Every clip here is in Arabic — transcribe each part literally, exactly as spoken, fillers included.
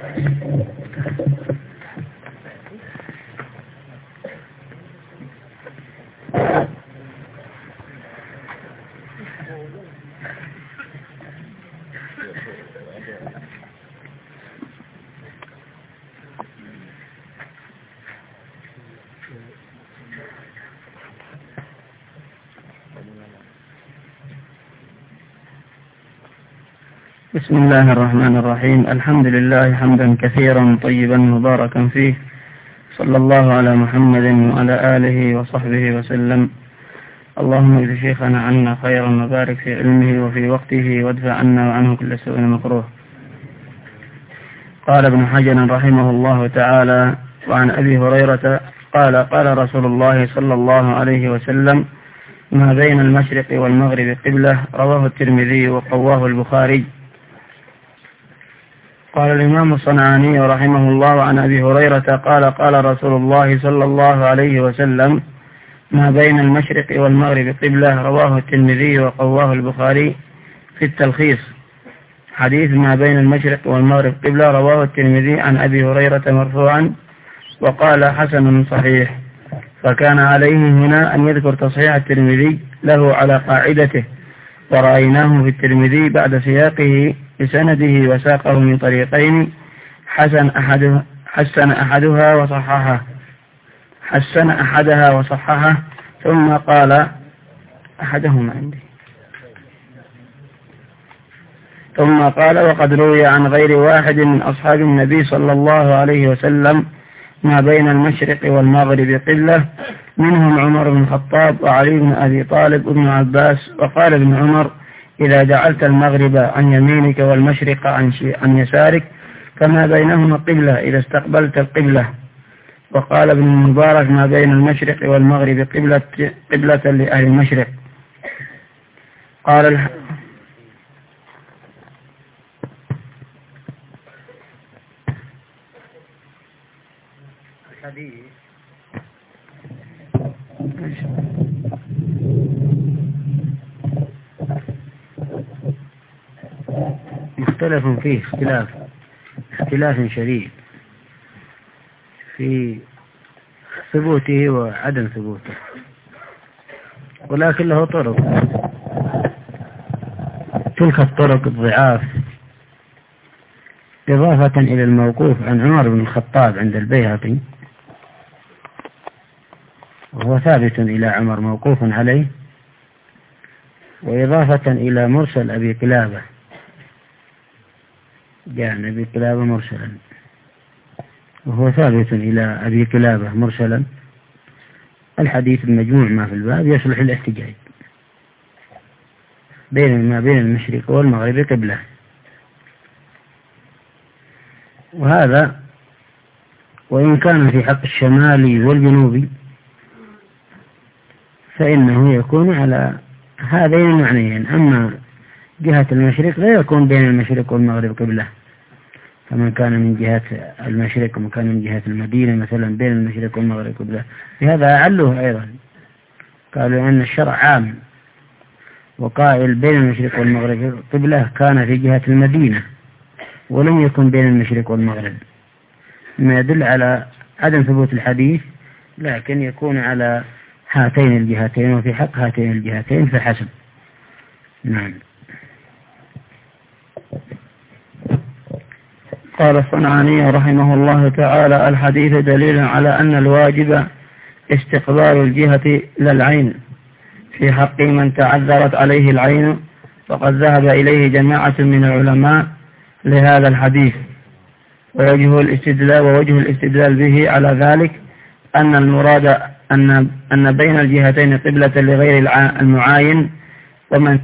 بسم الله الرحمن الرحيم. الحمد لله حمدا كثيرا طيبا مباركا فيه، صلى الله على محمد وعلى آله وصحبه وسلم. اللهم اجز شيخنا عنا خيرا وبارك في علمه وفي وقته وادفع عنا وعنه كل سوء مكروه. قال ابن حجر رحمه الله تعالى: وعن أبي هريرة قال: قال رسول الله صلى الله عليه وسلم: ما بين المشرق والمغرب قبلة. رواه الترمذي وقواه البخاري. قال الإمام الصنعاني رحمه الله عن أبي هريرة قال: قال رسول الله صلى الله عليه وسلم: ما بين المشرق والمغرب قبلة. رواه الترمذي وقواه البخاري في التلخيص. حديث ما بين المشرق والمغرب قبلة رواه الترمذي عن أبي هريرة مرفوعا، وقال: حسن صحيح. فكان عليه هنا أن يذكر تصحيح الترمذي له على قاعدته، ورأيناه في الترمذي بعد سياقه بسنده وساقه من طريقين حسن أحدها حسن أحدها وصححه حسن أحدها وصححه ثم قال أحدهما عندي ثم قال: وقد روي عن غير واحد من أصحاب النبي صلى الله عليه وسلم ما بين المشرق والمغرب قبلة، منهم عمر بن الخطاب وعلي بن أبي طالب وابن عباس. وقال ابن عمر: إذا جعلت المغرب عن يمينك والمشرق عن, عن يسارك فما بينهما قبلة إذا استقبلت القبلة. وقال ابن المبارك: ما بين المشرق والمغرب قبلة, قبلة لأهل المشرق. قال الح... الحديث مختلف فيه اختلاف اختلاف شديد في ثبوته وعدم ثبوته، ولكن له طرق. تلك الطرق الضعاف، إضافة إلى الموقوف عن عمر بن الخطاب عند البيهقي، وهو ثابت إلى عمر موقوف عليه، وإضافة إلى مرسل أبي قلابة، جاء أبي قلابة مرسلا، وهو ثابت إلى أبي قلابة مرسلا. الحديث المجموع ما في الباب يصلح الاحتجاج بين ما بين المشرق والمغرب قبلة. وهذا وإن كان في حق الشمالي والجنوبي فإنه يكون على هذين المعنيين. أما جهة المشرق لا يكون بين المشرق والمغرب قبلة، فمن كان من جهة المشرق ومن كان من جهة المدينة مثلا بين المشرق والمغرب قبلة، بهذا أعلوه أيضا، قالوا أن الشرع عام، وقائل بين المشرق والمغرب قبلة كان في جهة المدينة ولم يكن بين المشرق والمغرب، ما يدل على عدم ثبوت الحديث، لكن يكون على هاتين الجهتين وفي حق هاتين الجهتين فحسب. نعم. قال الصنعاني رحمه الله تعالى: الحديث دليل على أن الواجب استقبال الجهة للعين في حق من تعذرت عليه العين، فقد ذهب إليه جماعة من العلماء لهذا الحديث. ووجه الاستدلال ووجه الاستدلال به على ذلك أن المراد أن أن بين الجهتين قبلة لغير المعاين، ومن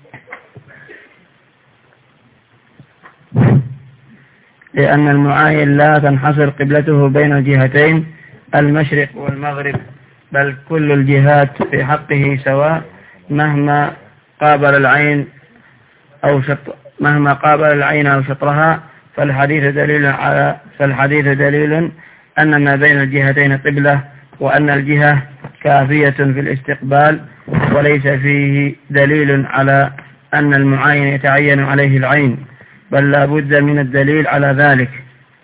لأن المعاين لا تنحصر قبلته بين الجهتين المشرق والمغرب، بل كل الجهات في حقه سواء مهما قابل العين أو شط مهما قابل العين أو شطرها. فالحديث دليل على فالحديث دليل أن ما بين الجهتين قبلة، وأن الجهة كافية في الاستقبال، وليس فيه دليل على أن المعاين يتعين عليه العين، بل لا بد من الدليل على ذلك.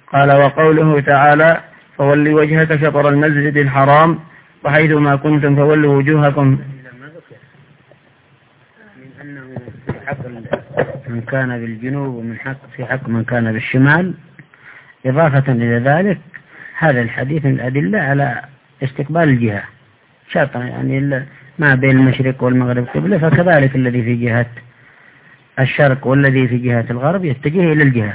قال وقوله تعالى فول وجهك شطر المسجد الحرام وحيث ما كنتم فولوا وجوهكم، من أنه في حق من كان بالجنوب ومن حق في حق من كان بالشمال. إضافة إلى ذلك هذا الحديث من الأدلة على استقبال الجهة شرطا، يعني ما بين المشرق والمغرب قبلة، فكذلك الذي في جهة الشرق والذي في جهة الغرب يتجه إلى الجهة،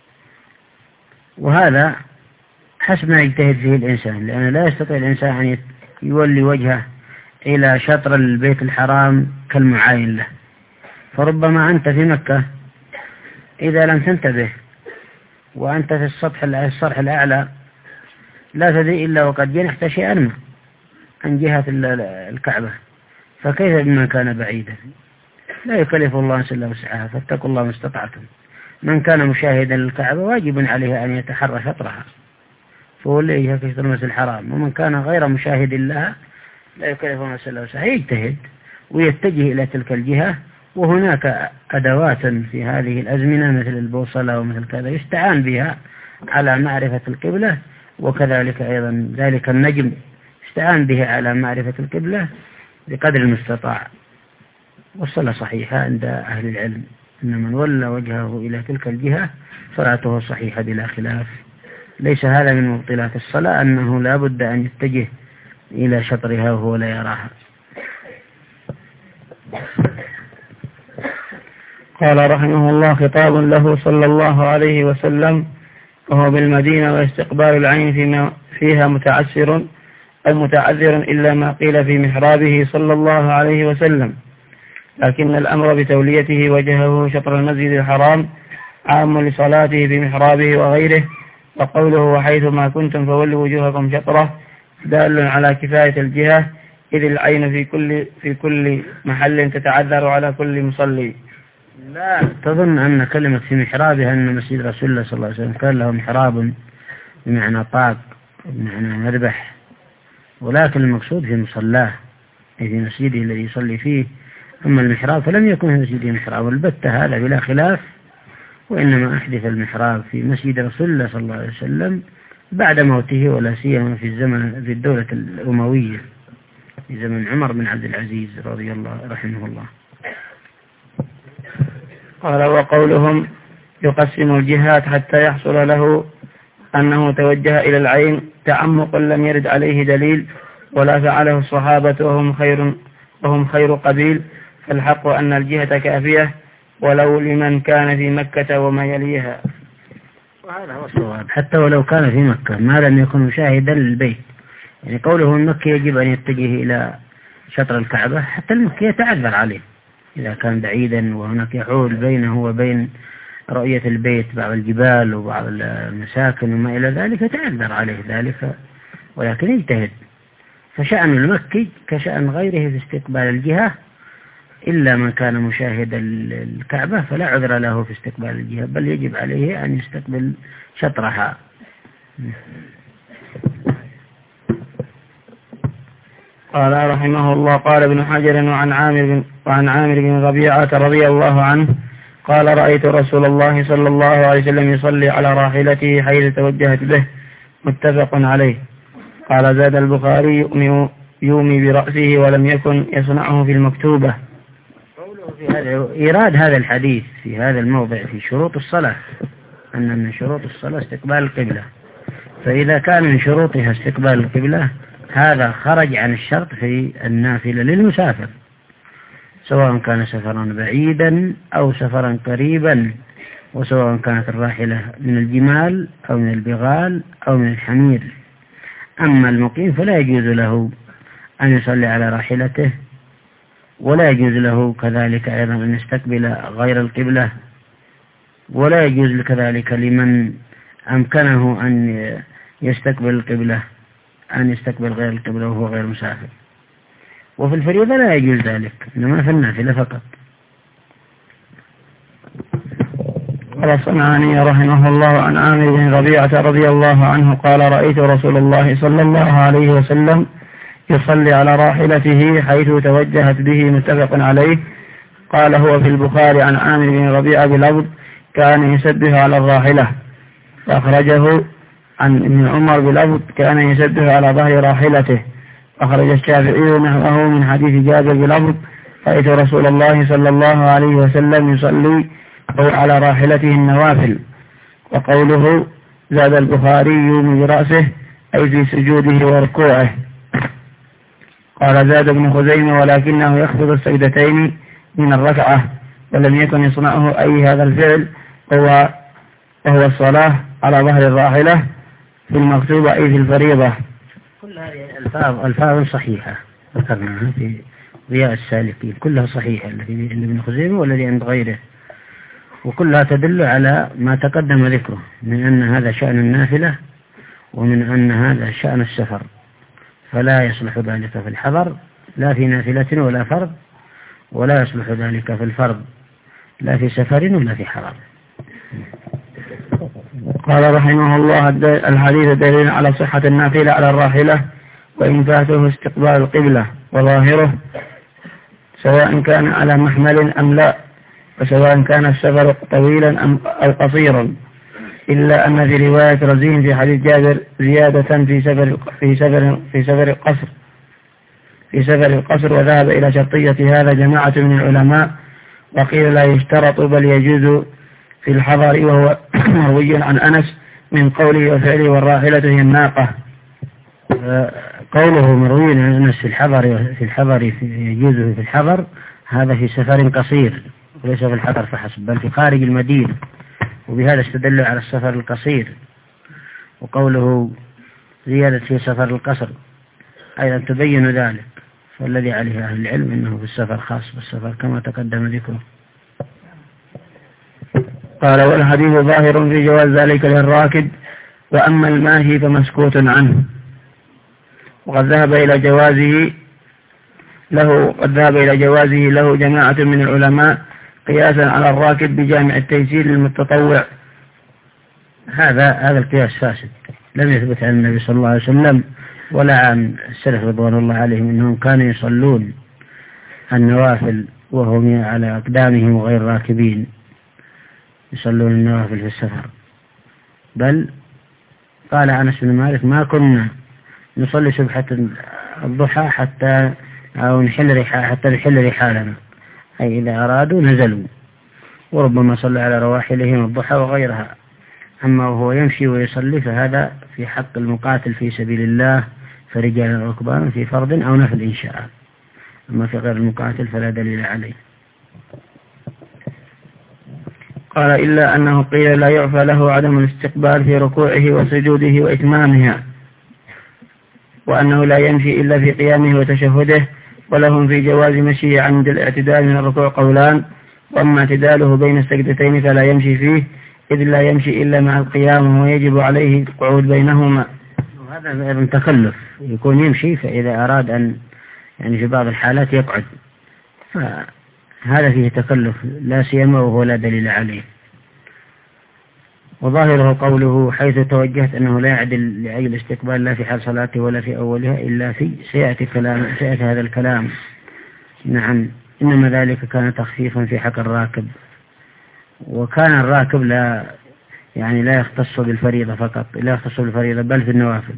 وهذا حسب ما يجتهد فيه الإنسان، لأنه لا يستطيع الإنسان أن يولي وجهه إلى شطر البيت الحرام كالمعاين له. فربما أنت في مكة إذا لم تنتبه وأنت في السطح السطح الأعلى لا تدري إلا وقد جنحت شيئا ما عن جهة الكعبة، فكيف بمن كان بعيدا؟ لا يكلف الله نفسا إلا وسعها، فاتقوا الله ما استطعتم. من كان مشاهدا للكعبة واجب عليه أن يتحرى شطرها فوليه في شطر المسجد الحرام، ومن كان غير مشاهد لها لا يكلف الله نفسا إلا وسعها، يجتهد ويتجه إلى تلك الجهة. وهناك أدوات في هذه الأزمنة مثل البوصلة ومثل كذا يستعان بها على معرفة القبلة، وكذلك أيضا ذلك النجم يستعان به على معرفة القبلة بقدر المستطاع. والصلاة صحيحة عند أهل العلم أن من ولى وجهه إلى تلك الجهة صلاته صحيحة بلا خلاف. ليس هذا من مبطلات الصلاة أنه لا بد أن يتجه إلى شطرها وهو لا يراها. قال رحمه الله خطاب له صلى الله عليه وسلم وهو بالمدينة واستقبال العين فيما فيها متعسر أو متعذر إلا ما قيل في محرابه صلى الله عليه وسلم، لكن الأمر بتوليته وجهه شطر المسجد الحرام عام لصلاته في محرابه وغيره. وقوله وحيث ما كنتم فولوا وجوهكم شطره دال على كفاية الجهة، إذ العين في كل في كل محل تتعذر على كل مصلي. لا تظن أن كلمة في محرابها أن مسجد رسول الله صلى الله عليه وسلم كان له محراب بمعنى طاق بمعنى مذبح، ولكن المقصود في مصلاه أي في مسجده الذي يصلي فيه. أما المحراب فلم يكن في مسجده محراب البتة، هذا بلا خلاف، وإنما أحدث المحراب في مسجد رسول الله صلى الله عليه وسلم بعد موته، ولا سيما في الزمن في الدولة الأموية في زمن عمر بن عبد العزيز رضي الله رحمه الله. قال وقولهم يقسم الجهات حتى يحصل له أنه توجه إلى العين تعمق لم يرد عليه دليل ولا فعله الصحابة وهم خير وهم خير قبيل، فالحق أن الجهة كافية ولو لمن كان في مكة وما يليها. وهذا هو الصواب حتى ولو كان في مكة ما لم يكن مشاهدا للبيت، يعني قوله المكي يجب أن يتجه إلى شطر الكعبة، حتى المكي يتعذر عليه إذا كان بعيدا وهناك يحول بينه وبين رؤية البيت بعض الجبال وبعض المساكن وما إلى ذلك يتعذر عليه ذلك، ولكن يجتهد. فشأن المكي كشأن غيره في استقبال الجهة، إلا من كان مشاهدا الكعبة فلا عذر له في استقبال الجهة، بل يجب عليه أن يستقبل شطرها. قال رحمه الله قال ابن حجر وعن عامر بن, وعن عامر بن ربيعة رضي الله عنه قال رأيت رسول الله صلى الله عليه وسلم يصلي على راحلته حيث توجهت به، متفق عليه. قال زاد البخاري يؤمي, يومي برأسه ولم يكن يصنعه في المكتوبة. في هذا إيراد هذا الحديث في هذا الموضع في شروط الصلاة أن من شروط الصلاة استقبال القبلة، فإذا كان من شروطها استقبال القبلة هذا خرج عن الشرط في النافلة للمسافر، سواء كان سفرا بعيدا أو سفرا قريبا، وسواء كانت الراحلة من الجمال أو من البغال أو من الحمير. أما المقيم فلا يجوز له أن يصلي على راحلته، ولا يجوز له كذلك أيضا أن يستقبل غير القبلة، ولا يجوز كذلك لمن أمكنه أن يستقبل القبلة أن يستقبل غير القبلة وهو غير مسافر. وفي الفريضة لا يجوز ذلك، إنما في النافلة فقط. قال الصنعاني رحمه الله عن عامر بن ربيعة رضي الله عنه قال رأيت رسول الله صلى الله عليه وسلم يصلي على راحلته حيث توجهت به، متفق عليه. قال هو في البخاري عن عامر بن ربيعة بلفظ كان يسبح على الراحلة. وأخرجه عن ابن عمر بلفظ كان يسده على ظهر راحلته. أخرج الشافعي نحوه من حديث جابر بلفظ رأيت رسول الله صلى الله عليه وسلم يصلي أو على راحلته النوافل. وقوله زاد البخاري من رأسه أي في سجوده وركوعه. قال زاد ابن خزيمة ولكنه يخفض السجدتين من الركعة ولم يكن يصنعه أي هذا الفعل هو وهو الصلاة على ظهر الراحلة في المكتوبة أي في الفريضة. كل هذه الألفاظ ألفاظ صحيحة ذكرناها في ضياء السالكين، كلها صحيحة التي عند ابن خزيمة والذي عند غيره، وكلها تدل على ما تقدم ذكره من أن هذا شأن النافلة ومن أن هذا شأن السفر، فلا يصلح ذلك في الحضر لا في نافلة ولا فرض، ولا يصلح ذلك في الفرض لا في سفر ولا في حضر. قال رحمه الله الحديث دليل على صحة النافلة على الراحلة وإن فاته استقبال القبلة، وظاهره سواء كان على محمل أم لا، وسواء كان السفر طويلا أم أو قصيرا، إلا أن في رواية رزين في حديث جابر زيادة في سفر في سفر في سفر القصر في سفر القصر وذهب إلى شرطية هذا جماعة من العلماء، وقيل لا يشترط بل يجوز في الحضر، وهو مروي عن أنس من قوله وفعله والراحلة هي الناقة. قوله مروي عن أنس في الحضر في الحضر يجوز في الحضر هذا في سفر قصير وليس في الحضر فحسب، بل في خارج المدينة، وبهذا استدل على السفر القصير. وقوله زيادة في سفر القصر أيضا تبين ذلك، فالذي عليه أهل العلم أنه في السفر خاص بالسفر كما تقدم ذكره. قال والحديث ظاهر في جواز ذلك للراكب، وأما الماشي فمسكوت عنه، وقد ذهب إلى جوازه له قد ذهب إلى جوازه له جماعة من العلماء قياسا على الراكب بجامع التيسير للمتطوع. هذا هذا القياس فاسد، لم يثبت عن النبي صلى الله عليه وسلم ولا عن السلف رضوان الله عليهم أنهم كانوا يصلون النوافل وهم على أقدامهم وغير راكبين، يصلون النوافل في السفر. بل قال أنس بن مالك ما كنا نصلي سبحة الضحى حتى أو نحل رحال حتى نحل رحالنا، أي إذا أرادوا نزلوا، وربما صلى على رواحلهم الضحى وغيرها. أما وهو يمشي ويصلي فهذا في حق المقاتل في سبيل الله فرجال وركبان في فرض أو نفل إن شاء، أما في غير المقاتل فلا دليل عليه. قال إلا أنه قيل لا يعفى له عدم الاستقبال في ركوعه وسجوده وإتمامها، وأنه لا يمشي إلا في قيامه وتشهده، ولهم في جواز مشيه عند الاعتدال من الركوع قولان، وأما اعتداله بين السجدتين فلا يمشي فيه إذ لا يمشي إلا مع القيام ويجب عليه القعود بينهما. وهذا من تكلف، يكون يمشي فإذا أراد أن يعني في بعض الحالات يقعد، فهذا فيه تكلف لا سيما وهو لا دليل عليه. وظاهره قوله حيث توجهت أنه لا يعدل لأجل الاستقبال لا في حال صلاته ولا في أولها إلا في سيأتي, كلام سيأتي هذا الكلام. نعم، إنما ذلك كان تخفيفا في حق الراكب، وكان الراكب لا يعني لا يختص بالفريضة فقط، لا يختص بالفريضة بل في النوافل.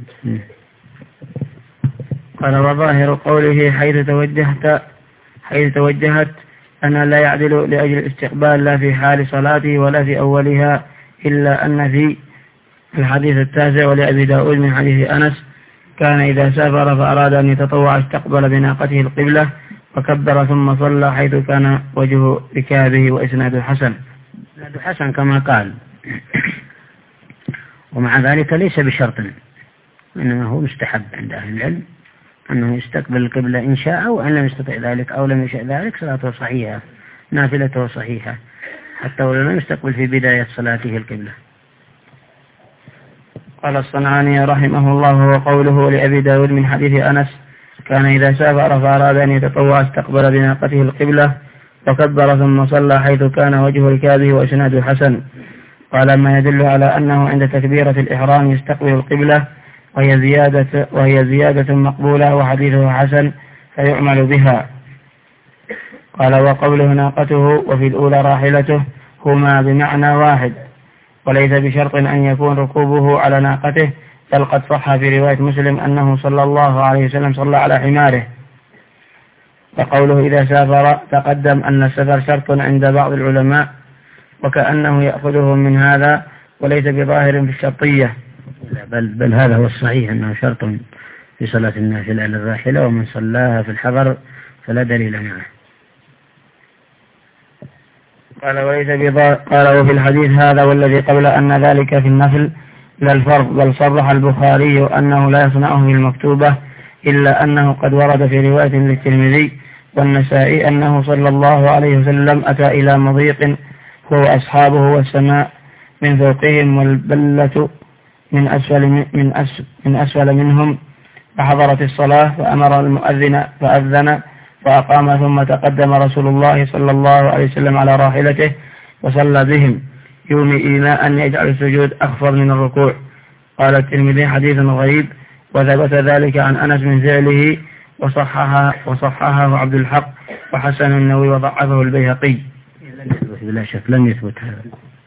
قال وظاهر قوله حيث توجهت حيث توجهت أن لا يعدل لأجل الاستقبال لا في حال صلاته ولا في أولها، إلا أن في الحديث التاسع ولأبي داود من حديث أنس كان إذا سافر فأراد أن يتطوع استقبل بناقته القبلة وكبر ثم صلى حيث كان وجه ركابه وإسناد حسن. إسناد حسن كما قال، ومع ذلك ليس بشرط، إنما هو مستحب عند أهل العلم أنه يستقبل القبلة إن شاء، أو أن لم يستطع ذلك أو لم يشاء ذلك صلاته صحيحة نافلته صحيحة حتى ولو لم يستقبل في بداية صلاته القبلة. قال الصنعاني رحمه الله وقوله لأبي داود من حديث أنس كان إذا سافر فأراد أن يتطوع استقبل بناقته القبلة وكبر ثم صلى حيث كان وجه ركابه وإسناد حسن. قال ما يدل على أنه عند تكبيرة الإحرام يستقبل القبلة وهي زيادة, وهي زيادة مقبولة وحديثه حسن فيعمل بها. قال وقوله ناقته وفي الأولى راحلته هما بمعنى واحد، وليس بشرط أن يكون ركوبه على ناقته، بل قد صح في رواية مسلم أنه صلى الله عليه وسلم صلى على حماره. وقوله إذا سافر تقدم أن السفر شرط عند بعض العلماء، وكأنه يأخذه من هذا وليس بظاهر في الشرطية، بل, بل هذا هو الصحيح أنه شرط في صلاة النافلة على الراحلة، ومن صلاها في الحضر فلا دليل معه. قال وليس بظاهر. قال وفي الحديث هذا والذي قبل أن ذلك في النفل لا الفرض، بل صرح البخاري أنه لا يصنعه في المكتوبة، إلا أنه قد ورد في رواية للترمذي والنسائي أنه صلى الله عليه وسلم أتى إلى مضيق هو أصحابه والسماء من فوقهم والبلة من أسفل, من أسفل, من أسفل منهم، فحضرت الصلاة فأمر المؤذن فأذن فأقام، ثم تقدم رسول الله صلى الله عليه وسلم على راحلته وصلى بهم، يومي إيماء أن يجعل السجود أخفض من الركوع. قال الترمذي حديث غريب، وثبت ذلك عن أنس من فعله وصححه وصححه عبد الحق وحسن النووي وضعفه البيهقي. لم يثبت بلا شك، لم يثبت هذا.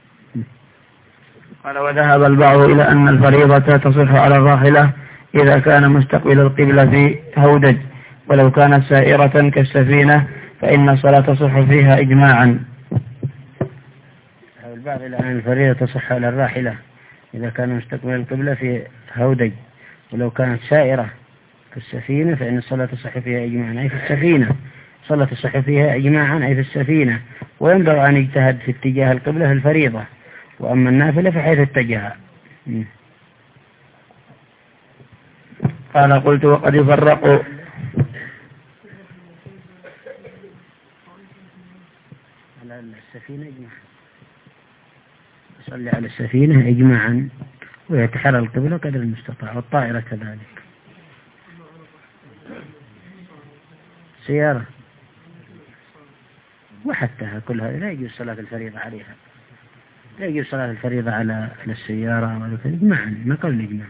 قال وذهب البعض إلى أن الفريضة تصح على الراحلة إذا كان مستقبل القبلة في هودج، ولو كانت سائرة كالسفينة فإن الصلاة تصح فيها إجماعا. ذهب البعض إلى أن الفريضة تصح على الراحلة إذا كان مستقبل القبلة في هودج، ولو كانت سائرة كالسفينة فإن الصلاة تصح فيها إجماعا، أي في السفينة صلاة تصح فيها إجماعا أي في السفينة. وينبغي أن يجتهد في اتجاه القبلة في الفريضة، وأما النافلة فحيث اتجاه. قال قلت وقد يفرق على السفينة إجماعا، يصلي على السفينة إجماعا ويتحرى القبلة قدر المستطاع، والطائرة كذلك. سيارة وحتى كل هذا لا يجوز صلاة الفريضة عليها، لا يجوز صلاة الفريضة على السيارة ولا إجماعا، ما قال الإجماع.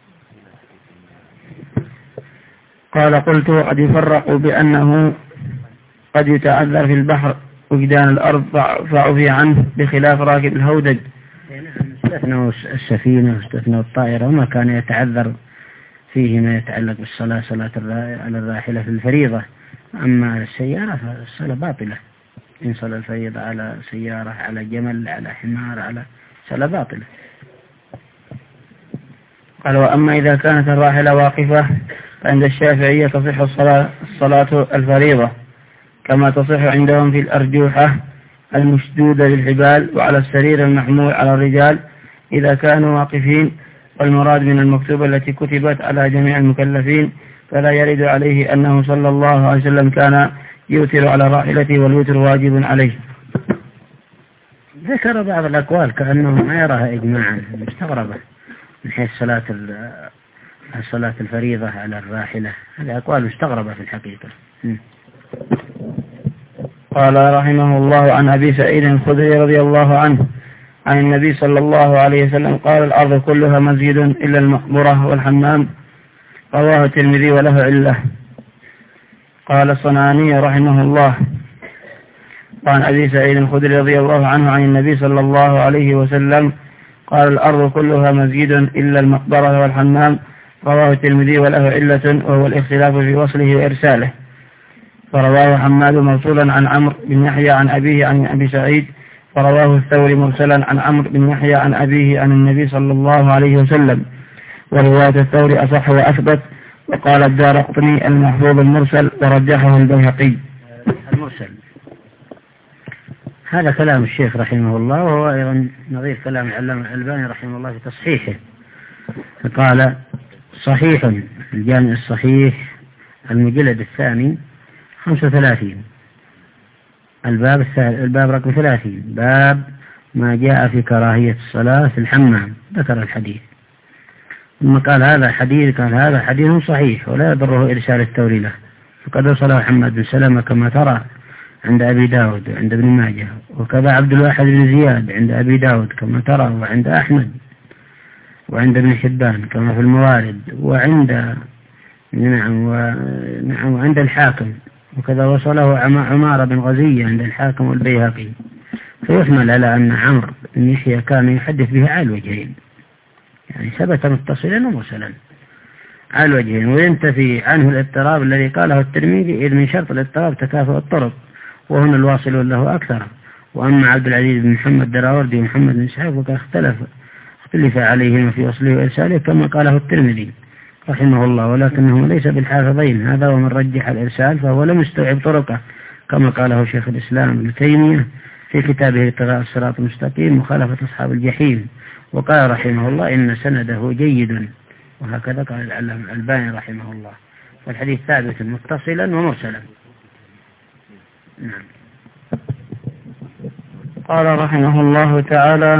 قال قلت وقد يفرق بأنه قد يتعذر في البحر وجدان الأرض فعفي عنه بخلاف راكب الهودج. استثنوا السفينة واستثنوا الطائرة، وما كان يتعذر فيه ما يتعلق بالصلاة صلاة على الراحلة في الفريضة. أما السيارة فالصلاة باطلة، إن صلى الفريضة على سيارة على جمل على حمار على صلاة باطلة. قال وأما إذا كانت الراحلة واقفة فعند الشافعية تصح الصلاة, الصلاة الفريضة كما تصح عندهم في الأرجوحة المشدودة بالحبال وعلى السرير المحمول على الرجال إذا كانوا واقفين، والمراد من المكتوبة التي كتبت على جميع المكلفين، فلا يرد عليه أنه صلى الله عليه وسلم كان يوتر على راحلته والوتر واجب عليه. ذكر بعض الأقوال كأنه ما يراها إجماعا، مستغربة من حيث صلاة الصلاة الفريضة على الراحلة، هذه أقوال مستغربة في الحقيقة. قال رحمه الله عن أبي سعيد الخدري رضي الله عنه عن النبي صلى الله عليه وسلم قال الأرض كلها مسجد إلا المقبرة والحمام، رواه الترمذي وله علة. قال الصنعاني رحمه الله عن أبي سعيد الخدري رضي الله عنه عن النبي صلى الله عليه وسلم قال الأرض كلها مسجد إلا المقبرة والحمام، رواه الترمذي وله علة، وهو الاختلاف في وصله وإرساله. فرواه حماد مرسولا عن عمرو بن يحيى عن أبيه عن أبي سعيد، ورواه الثوري مرسلا عن عمرو بن يحيى عن أبيه عن النبي صلى الله عليه وسلم، ورواية الثوري أصح وأثبت. وقال الدارقطني المحفوظ المرسل ورجحه البيهقي. المرسل هذا كلام الشيخ رحمه الله، وهو أيضا نظير كلام العلامة الألباني رحمه الله في تصحيحه، فقال صحيح الجامع الصحيح المجلد الثاني خمسة وثلاثين الباب الثالث الباب رقم ثلاثين، باب ما جاء في كراهية الصلاة في الحمام، ذكر الحديث ثم قال هذا حديث قال هذا حديث صحيح ولا يضره إرسال الثوري له، فقد وصله حماد بن سلمة كما ترى عند أبي داود وعند ابن ماجه، وكذا عبد الواحد بن زياد عند أبي داود كما ترى، وعند أحمد وعند ابن حبان كما في الموارد، وعند نعم ونعم وعند الحاكم، وكذا وصله عمارة بن غزية عند الحاكم والبيهقي، فيحمل على أن عمرو بن يحيى كان يحدث به على الوجهين، يعني ثبت متصلا ومرسلا على الوجهين، وينتفي عنه الاضطراب الذي قاله الترمذي، إذ من شرط الاضطراب تكافؤ الطرق، وهنا الواصل له أكثر. وأما عبد العزيز بن محمد الدراوردي ومحمد بن إسحاق فقد اختلف اختلف عليهما في وصله وإرساله كما قاله الترمذي رحمه الله، ولكنهما ليس بالحافظين، هذا ومن رجح الإرسال فهو لم يستوعب طرقه كما قاله شيخ الإسلام ابن تيمية في كتابه ابتغاء الصراط المستقيم مخالفة أصحاب الجحيم، وقال رحمه الله إن سنده جيد، وهكذا قال العلامة الألباني رحمه الله، والحديث ثابت متصلا ومرسلا. نعم. قال رحمه الله تعالى: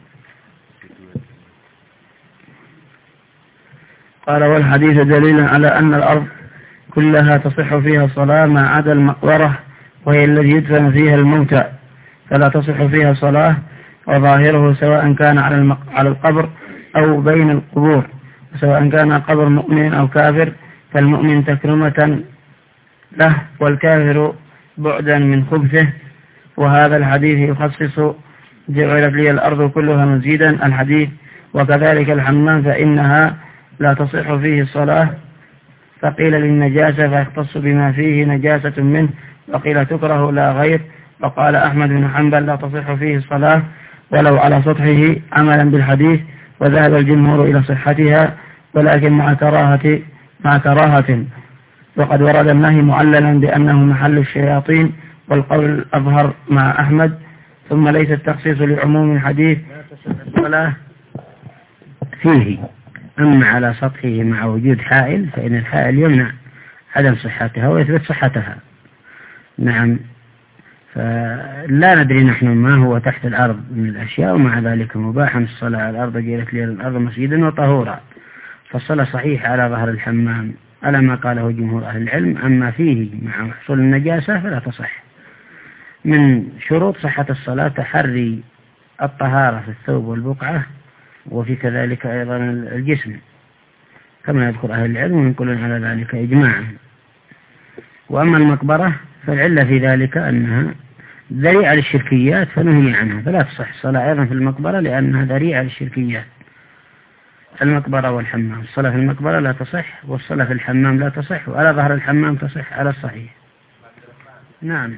قال والحديث دليل على أن الأرض كلها تصح فيها الصلاة ما عدا المقبرة وهي الذي يدفن فيها الموتى، فلا تصح فيها صلاة، وظاهره سواء كان على المق... على القبر أو بين القبور، سواء كان قبر مؤمن أو كافر، فالمؤمن تكرمة له والكافر بعدا من خبثه. وهذا الحديث يخصص جعلت لي الأرض كلها مسجدا الحديث، وكذلك الحمام فإنها لا تصح فيه الصلاة، فقيل للنجاسة فيختص بما فيه نجاسة منه، وقيل تكره لا غير. وقال أحمد بن حنبل لا تصح فيه الصلاة ولو على سطحه عملا بالحديث، وذهب الجمهور إلى صحتها ولكن مع كراهة مع كراهة وقد ورد النهي معللا بأنه محل الشياطين، والقول الأظهر مع أحمد. ثم ليس التخصيص لعموم الحديث الصلاة فيه، أما على سطحه مع وجود حائل فإن الحائل يمنع عدم صحتها ويثبت صحتها. نعم. فلا ندري نحن ما هو تحت الأرض من الأشياء، ومع ذلك مباحا الصلاة على الأرض، جعلت لي الأرض مسجدا وطهورا، فالصلاة صحيح على ظهر الحمام على ما قاله جمهور أهل العلم. أما فيه مع حصول النجاسة فلا تصح. من شروط صحة الصلاة تحري الطهارة في الثوب والبقعة، وفي كذلك أيضا الجسم كما يذكر أهل العلم وينقلون على ذلك إجماعا. وأما المقبرة فالعلة في ذلك أنها ذريعة للشركيات فنهي عنها، فلا تصح الصلاة أيضا في المقبرة لأنها ذريعة للشركيات. المقبرة والحمام، الصلاة في المقبرة لا تصح، والصلاة في الحمام لا تصح، وعلى ظهر الحمام تصح على الصحيح. نعم.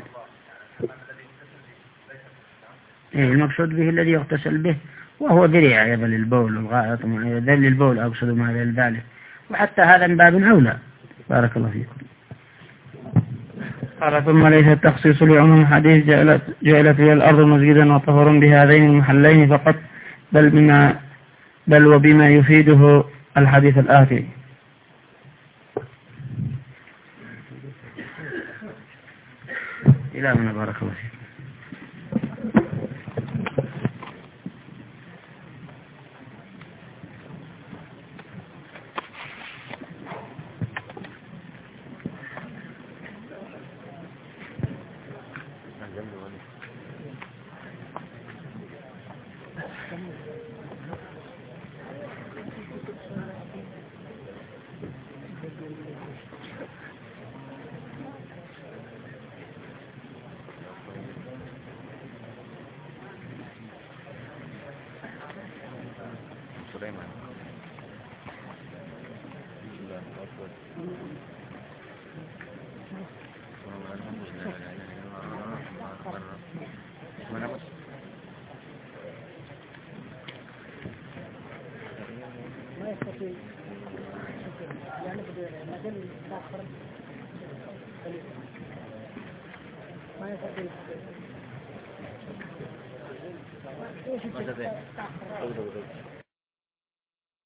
إيه المقصود به الذي يغتسل به، وهو ذريعة أيضا للبول والغائط، ذل البول أقصد ما ذلك، وحتى هذا من باب أولى. بارك الله فيكم. قال ثم ليس التخصيص لعموم الحديث جعلت, جعلت لي الأرض مسجدا وطهور بهذين المحلين فقط، بل بما بل وبما يفيده الحديث الآتي. إلى من بارك الله فيكم. ما